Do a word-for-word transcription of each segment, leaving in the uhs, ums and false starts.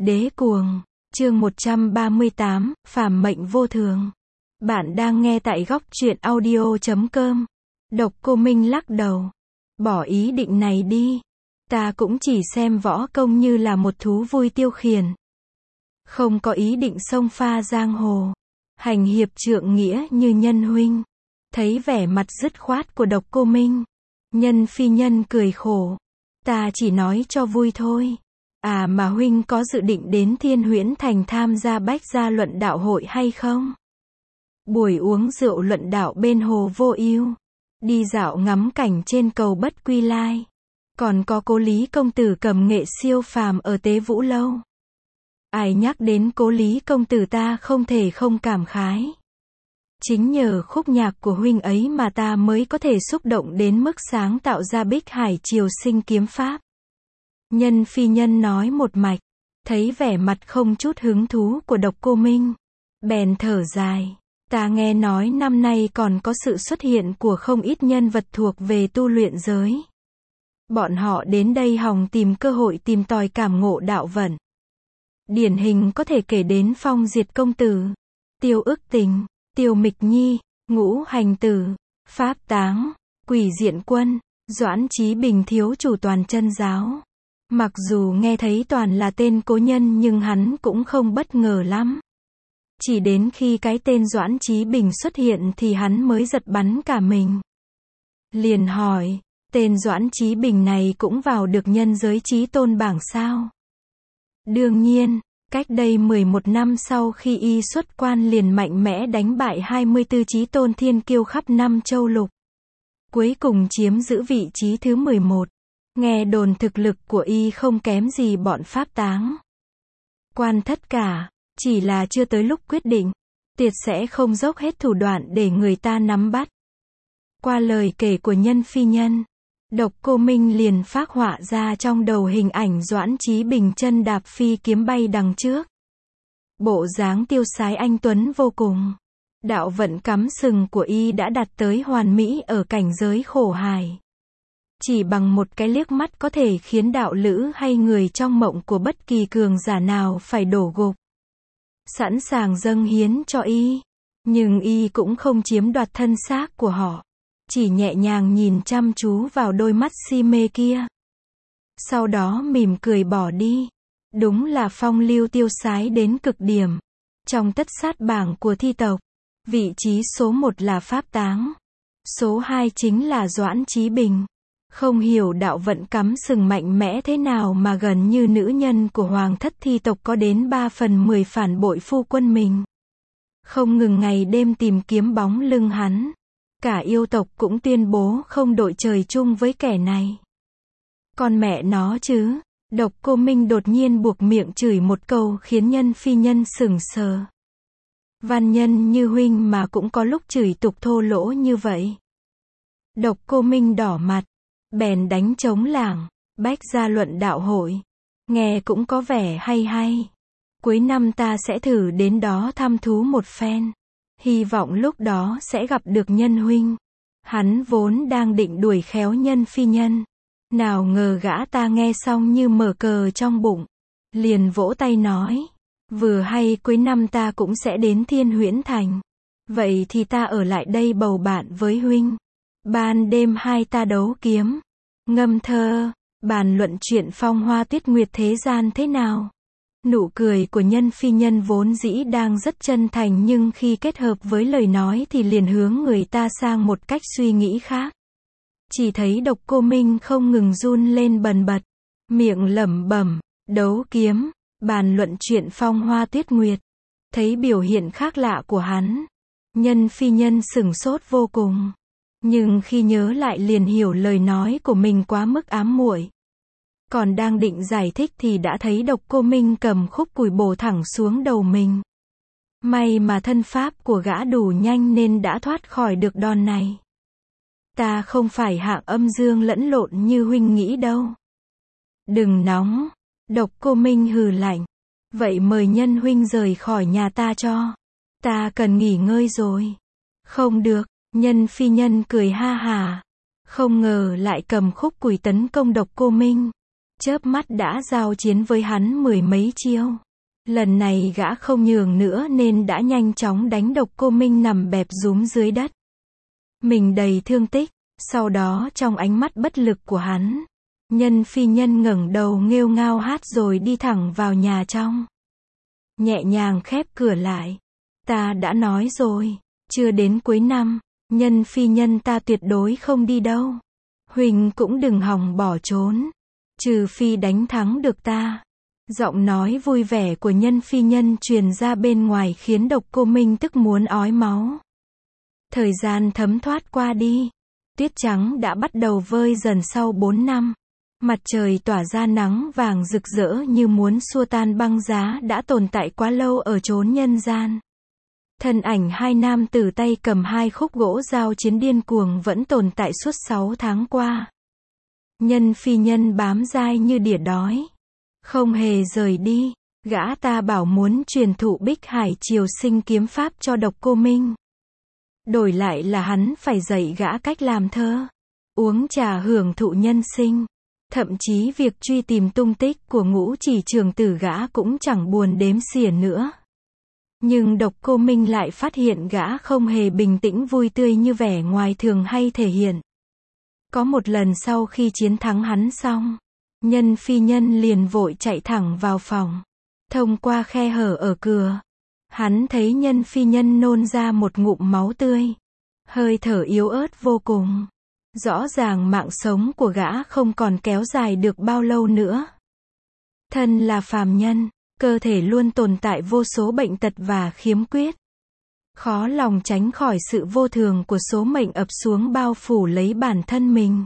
Đế cuồng, chương một trăm ba mươi tám, phàm mệnh vô thường. Bạn đang nghe tại góc truyện audio chấm com. Độc Cô Minh lắc đầu. Bỏ ý định này đi. Ta cũng chỉ xem võ công như là một thú vui tiêu khiển. Không có ý định xông pha giang hồ. Hành hiệp trượng nghĩa như Nhân huynh. Thấy vẻ mặt dứt khoát của Độc Cô Minh. Nhân phi nhân cười khổ. Ta chỉ nói cho vui thôi. À mà huynh có dự định đến Thiên Huyễn Thành tham gia bách gia luận đạo hội hay không? Buổi uống rượu luận đạo bên hồ Vô Ưu, đi dạo ngắm cảnh trên cầu Bất Quy Lai, còn có Cố Lý công tử cầm nghệ siêu phàm ở Tế Vũ lâu. Ai nhắc đến Cố Lý công tử ta không thể không cảm khái. Chính nhờ khúc nhạc của huynh ấy mà ta mới có thể xúc động đến mức sáng tạo ra Bích Hải Triều Sinh kiếm pháp. Nhân phi nhân nói một mạch, thấy vẻ mặt không chút hứng thú của Độc Cô Minh, bèn thở dài. Ta nghe nói năm nay còn có sự xuất hiện của không ít nhân vật thuộc về tu luyện giới. Bọn họ đến đây hòng tìm cơ hội tìm tòi cảm ngộ đạo vận. Điển hình có thể kể đến Phong Diệt công tử, Tiêu Ức Tình, Tiêu Mịch Nhi, Ngũ Hành tử, Pháp Táng, Quỷ Diện Quân, Doãn Chí Bình thiếu chủ Toàn Chân giáo. Mặc dù nghe thấy toàn là tên cố nhân nhưng hắn cũng không bất ngờ lắm. Chỉ đến khi cái tên Doãn Chí Bình xuất hiện thì hắn mới giật bắn cả mình. Liền hỏi, tên Doãn Chí Bình này cũng vào được nhân giới chí tôn bảng sao? Đương nhiên, cách đây mười một năm sau khi y xuất quan liền mạnh mẽ đánh bại hai mươi tư chí tôn thiên kiêu khắp năm châu lục. Cuối cùng chiếm giữ vị trí thứ mười một. Nghe đồn thực lực của y không kém gì bọn Pháp Táng. Quan thất cả, chỉ là chưa tới lúc quyết định, tuyệt sẽ không dốc hết thủ đoạn để người ta nắm bắt. Qua lời kể của nhân phi nhân, Độc Cô Minh liền phác họa ra trong đầu hình ảnh Doãn Chí Bình chân đạp phi kiếm bay đằng trước. Bộ dáng tiêu sái anh tuấn vô cùng. Đạo vận cắm sừng của y đã đạt tới hoàn mỹ ở cảnh giới khổ hài. Chỉ bằng một cái liếc mắt có thể khiến đạo lữ hay người trong mộng của bất kỳ cường giả nào phải đổ gục. Sẵn sàng dâng hiến cho y. Nhưng y cũng không chiếm đoạt thân xác của họ. Chỉ nhẹ nhàng nhìn chăm chú vào đôi mắt si mê kia. Sau đó mỉm cười bỏ đi. Đúng là phong lưu tiêu sái đến cực điểm. Trong tất sát bảng của thi tộc, vị trí số một là Pháp Táng. Số hai chính là Doãn Chí Bình. Không hiểu đạo vận cắm sừng mạnh mẽ thế nào mà gần như nữ nhân của hoàng thất thi tộc có đến ba phần mười phản bội phu quân mình. Không ngừng ngày đêm tìm kiếm bóng lưng hắn. Cả yêu tộc cũng tuyên bố không đội trời chung với kẻ này. Con mẹ nó chứ, Độc Cô Minh đột nhiên buộc miệng chửi một câu khiến nhân phi nhân sững sờ. Văn nhân như huynh mà cũng có lúc chửi tục thô lỗ như vậy. Độc Cô Minh đỏ mặt. Bèn đánh trống lảng, bách gia luận đạo hội. Nghe cũng có vẻ hay hay. Cuối năm ta sẽ thử đến đó thăm thú một phen. Hy vọng lúc đó sẽ gặp được nhân huynh. Hắn vốn đang định đuổi khéo nhân phi nhân. Nào ngờ gã ta nghe xong như mở cờ trong bụng. Liền vỗ tay nói. Vừa hay cuối năm ta cũng sẽ đến Thiên Huyễn Thành. Vậy thì ta ở lại đây bầu bạn với huynh. Ban đêm hai ta đấu kiếm, ngâm thơ, bàn luận chuyện phong hoa tuyết nguyệt thế gian thế nào. Nụ cười của nhân phi nhân vốn dĩ đang rất chân thành nhưng khi kết hợp với lời nói thì liền hướng người ta sang một cách suy nghĩ khác. Chỉ thấy Độc Cô Minh không ngừng run lên bần bật, miệng lẩm bẩm, đấu kiếm, bàn luận chuyện phong hoa tuyết nguyệt. Thấy biểu hiện khác lạ của hắn, nhân phi nhân sửng sốt vô cùng. Nhưng khi nhớ lại liền hiểu lời nói của mình quá mức ám muội. Còn đang định giải thích thì đã thấy Độc Cô Minh cầm khúc cùi bổ thẳng xuống đầu mình. May mà thân pháp của gã đủ nhanh nên đã thoát khỏi được đòn này. Ta không phải hạng âm dương lẫn lộn như huynh nghĩ đâu. Đừng nóng. Độc Cô Minh hừ lạnh. Vậy mời nhân huynh rời khỏi nhà ta cho. Ta cần nghỉ ngơi rồi. Không được. Nhân phi nhân cười ha hà. Không ngờ lại cầm khúc cùi tấn công Độc Cô Minh. chớp mắt đã giao chiến với hắn mười mấy chiêu. Lần này gã không nhường nữa nên đã nhanh chóng đánh Độc Cô Minh nằm bẹp rúm dưới đất. Mình đầy thương tích, sau đó trong ánh mắt bất lực của hắn, Nhân Phi Nhân ngẩng đầu nghêu ngao hát rồi đi thẳng vào nhà trong. Nhẹ nhàng khép cửa lại. Ta đã nói rồi, chưa đến cuối năm, Nhân Phi Nhân ta tuyệt đối không đi đâu. Huỳnh cũng đừng hòng bỏ trốn, trừ phi đánh thắng được ta. Giọng nói vui vẻ của Nhân Phi Nhân truyền ra bên ngoài khiến Độc Cô Minh tức muốn ói máu. Thời gian thấm thoát qua đi. Tuyết trắng đã bắt đầu vơi dần sau bốn năm. Mặt trời tỏa ra nắng vàng rực rỡ như muốn xua tan băng giá đã tồn tại quá lâu ở chốn nhân gian. Thân ảnh hai nam tử tay cầm hai khúc gỗ giao chiến điên cuồng vẫn tồn tại suốt sáu tháng qua. Nhân Phi Nhân bám dai như đỉa đói, không hề rời đi. Gã ta bảo muốn truyền thụ Bích Hải Triều Sinh kiếm pháp cho Độc Cô Minh. Đổi lại là hắn phải dạy gã cách làm thơ, uống trà hưởng thụ nhân sinh. Thậm chí việc truy tìm tung tích của Ngũ Chỉ Trường Tử gã cũng chẳng buồn đếm xỉa nữa. Nhưng Độc Cô Minh lại phát hiện gã không hề bình tĩnh vui tươi như vẻ ngoài thường hay thể hiện. Có một lần sau khi chiến thắng hắn xong, Nhân Phi Nhân liền vội chạy thẳng vào phòng. Thông qua khe hở ở cửa, hắn thấy Nhân Phi Nhân nôn ra một ngụm máu tươi. Hơi thở yếu ớt vô cùng. Rõ ràng mạng sống của gã không còn kéo dài được bao lâu nữa. Thân là phàm nhân, cơ thể luôn tồn tại vô số bệnh tật và khiếm khuyết. Khó lòng tránh khỏi sự vô thường của số mệnh ập xuống bao phủ lấy bản thân mình.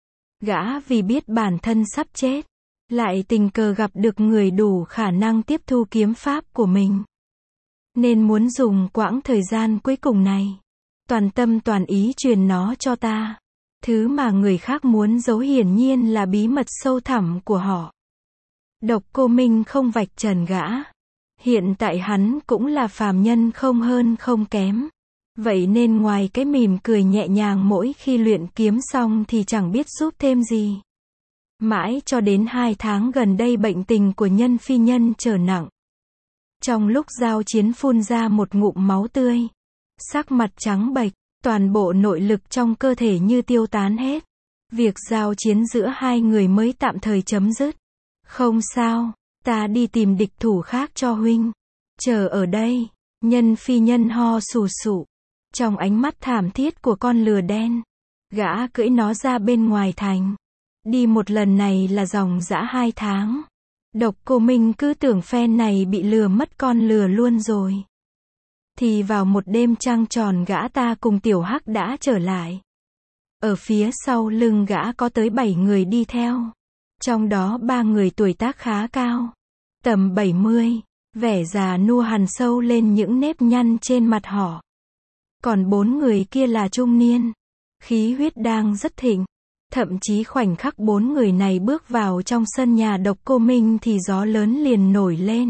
Gã vì biết bản thân sắp chết, lại tình cờ gặp được người đủ khả năng tiếp thu kiếm pháp của mình. Nên muốn dùng quãng thời gian cuối cùng này, toàn tâm toàn ý truyền nó cho ta. Thứ mà người khác muốn giấu hiển nhiên là bí mật sâu thẳm của họ. Độc Cô Minh không vạch trần gã. Hiện tại hắn cũng là phàm nhân không hơn không kém. Vậy nên ngoài cái mỉm cười nhẹ nhàng mỗi khi luyện kiếm xong thì chẳng biết giúp thêm gì. Mãi cho đến hai tháng gần đây bệnh tình của Nhân Phi Nhân trở nặng. Trong lúc giao chiến phun ra một ngụm máu tươi. Sắc mặt trắng bệch, toàn bộ nội lực trong cơ thể như tiêu tán hết. Việc giao chiến giữa hai người mới tạm thời chấm dứt. Không sao, ta đi tìm địch thủ khác cho huynh. Chờ ở đây. Nhân Phi Nhân ho sù sụ. Trong ánh mắt thảm thiết của con lừa đen, gã cưỡi nó ra bên ngoài thành. Đi một lần này là dòng dã hai tháng. Độc Cô Minh cứ tưởng phen này bị lừa mất con lừa luôn rồi. Thì vào một đêm trăng tròn gã ta cùng Tiểu Hắc đã trở lại. Ở phía sau lưng gã có tới bảy người đi theo. Trong đó ba người tuổi tác khá cao. Tầm bảy mươi. Vẻ già nua hằn sâu lên những nếp nhăn trên mặt họ. Còn bốn người kia là trung niên. Khí huyết đang rất thịnh. Thậm chí khoảnh khắc bốn người này bước vào trong sân nhà Độc Cô Minh thì gió lớn liền nổi lên.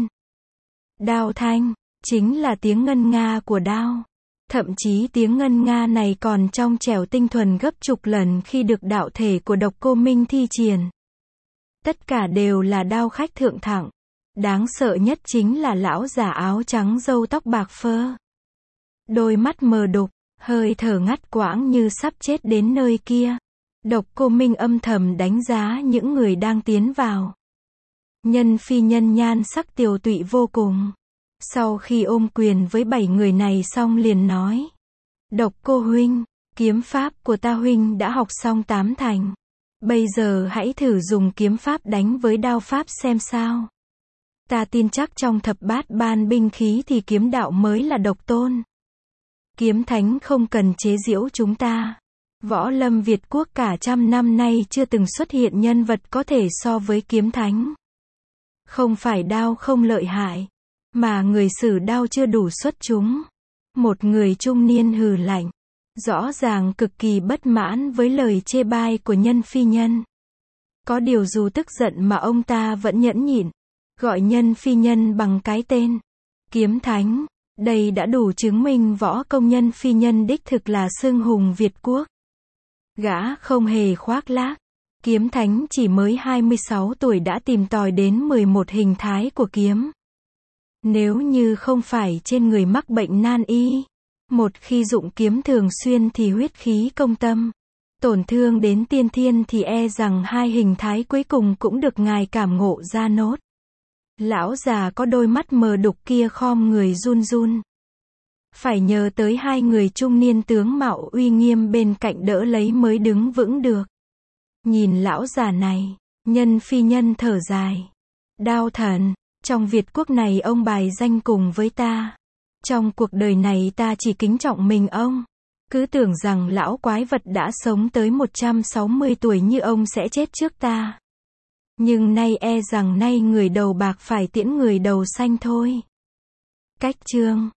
Đao thanh, chính là tiếng ngân nga của đao. Thậm chí tiếng ngân nga này còn trong trẻo tinh thuần gấp chục lần khi được đạo thể của Độc Cô Minh thi triển. Tất cả đều là đao khách thượng thặng. Đáng sợ nhất chính là lão già áo trắng râu tóc bạc phơ. Đôi mắt mờ đục, hơi thở ngắt quãng như sắp chết đến nơi kia. Độc Cô Minh âm thầm đánh giá những người đang tiến vào. Nhân Phi Nhân nhan sắc tiều tụy vô cùng. Sau khi ôm quyền với bảy người này xong liền nói. Độc Cô huynh, kiếm pháp của ta huynh đã học xong tám thành. Bây giờ hãy thử dùng kiếm pháp đánh với đao pháp xem sao. Ta tin chắc trong thập bát ban binh khí thì kiếm đạo mới là độc tôn. Kiếm thánh không cần chế giễu chúng ta. Võ lâm Việt quốc cả trăm năm nay chưa từng xuất hiện nhân vật có thể so với kiếm thánh. Không phải đao không lợi hại, mà người sử đao chưa đủ xuất chúng. Một người trung niên hừ lạnh, rõ ràng cực kỳ bất mãn với lời chê bai của Nhân Phi Nhân. Có điều dù tức giận mà ông ta vẫn nhẫn nhịn, gọi Nhân Phi Nhân bằng cái tên Kiếm Thánh. Đây đã đủ chứng minh võ công Nhân Phi Nhân đích thực là xưng hùng Việt quốc. Gã không hề khoác lác, Kiếm Thánh chỉ mới hai mươi sáu tuổi đã tìm tòi đến mười một hình thái của kiếm. Nếu như không phải trên người mắc bệnh nan y, một khi dụng kiếm thường xuyên thì huyết khí công tâm, tổn thương đến tiên thiên thì e rằng hai hình thái cuối cùng cũng được ngài cảm ngộ ra nốt. Lão già có đôi mắt mờ đục kia khom người run run. Phải nhờ tới hai người trung niên tướng mạo uy nghiêm bên cạnh đỡ lấy mới đứng vững được. Nhìn lão già này, nhân phi nhân thở dài. Đao thần, trong Việt quốc này ông bài danh cùng với ta. Trong cuộc đời này ta chỉ kính trọng mình ông. Cứ tưởng rằng lão quái vật đã sống tới một trăm sáu mươi tuổi như ông sẽ chết trước ta. Nhưng nay e rằng nay người đầu bạc phải tiễn người đầu xanh thôi. Cách chương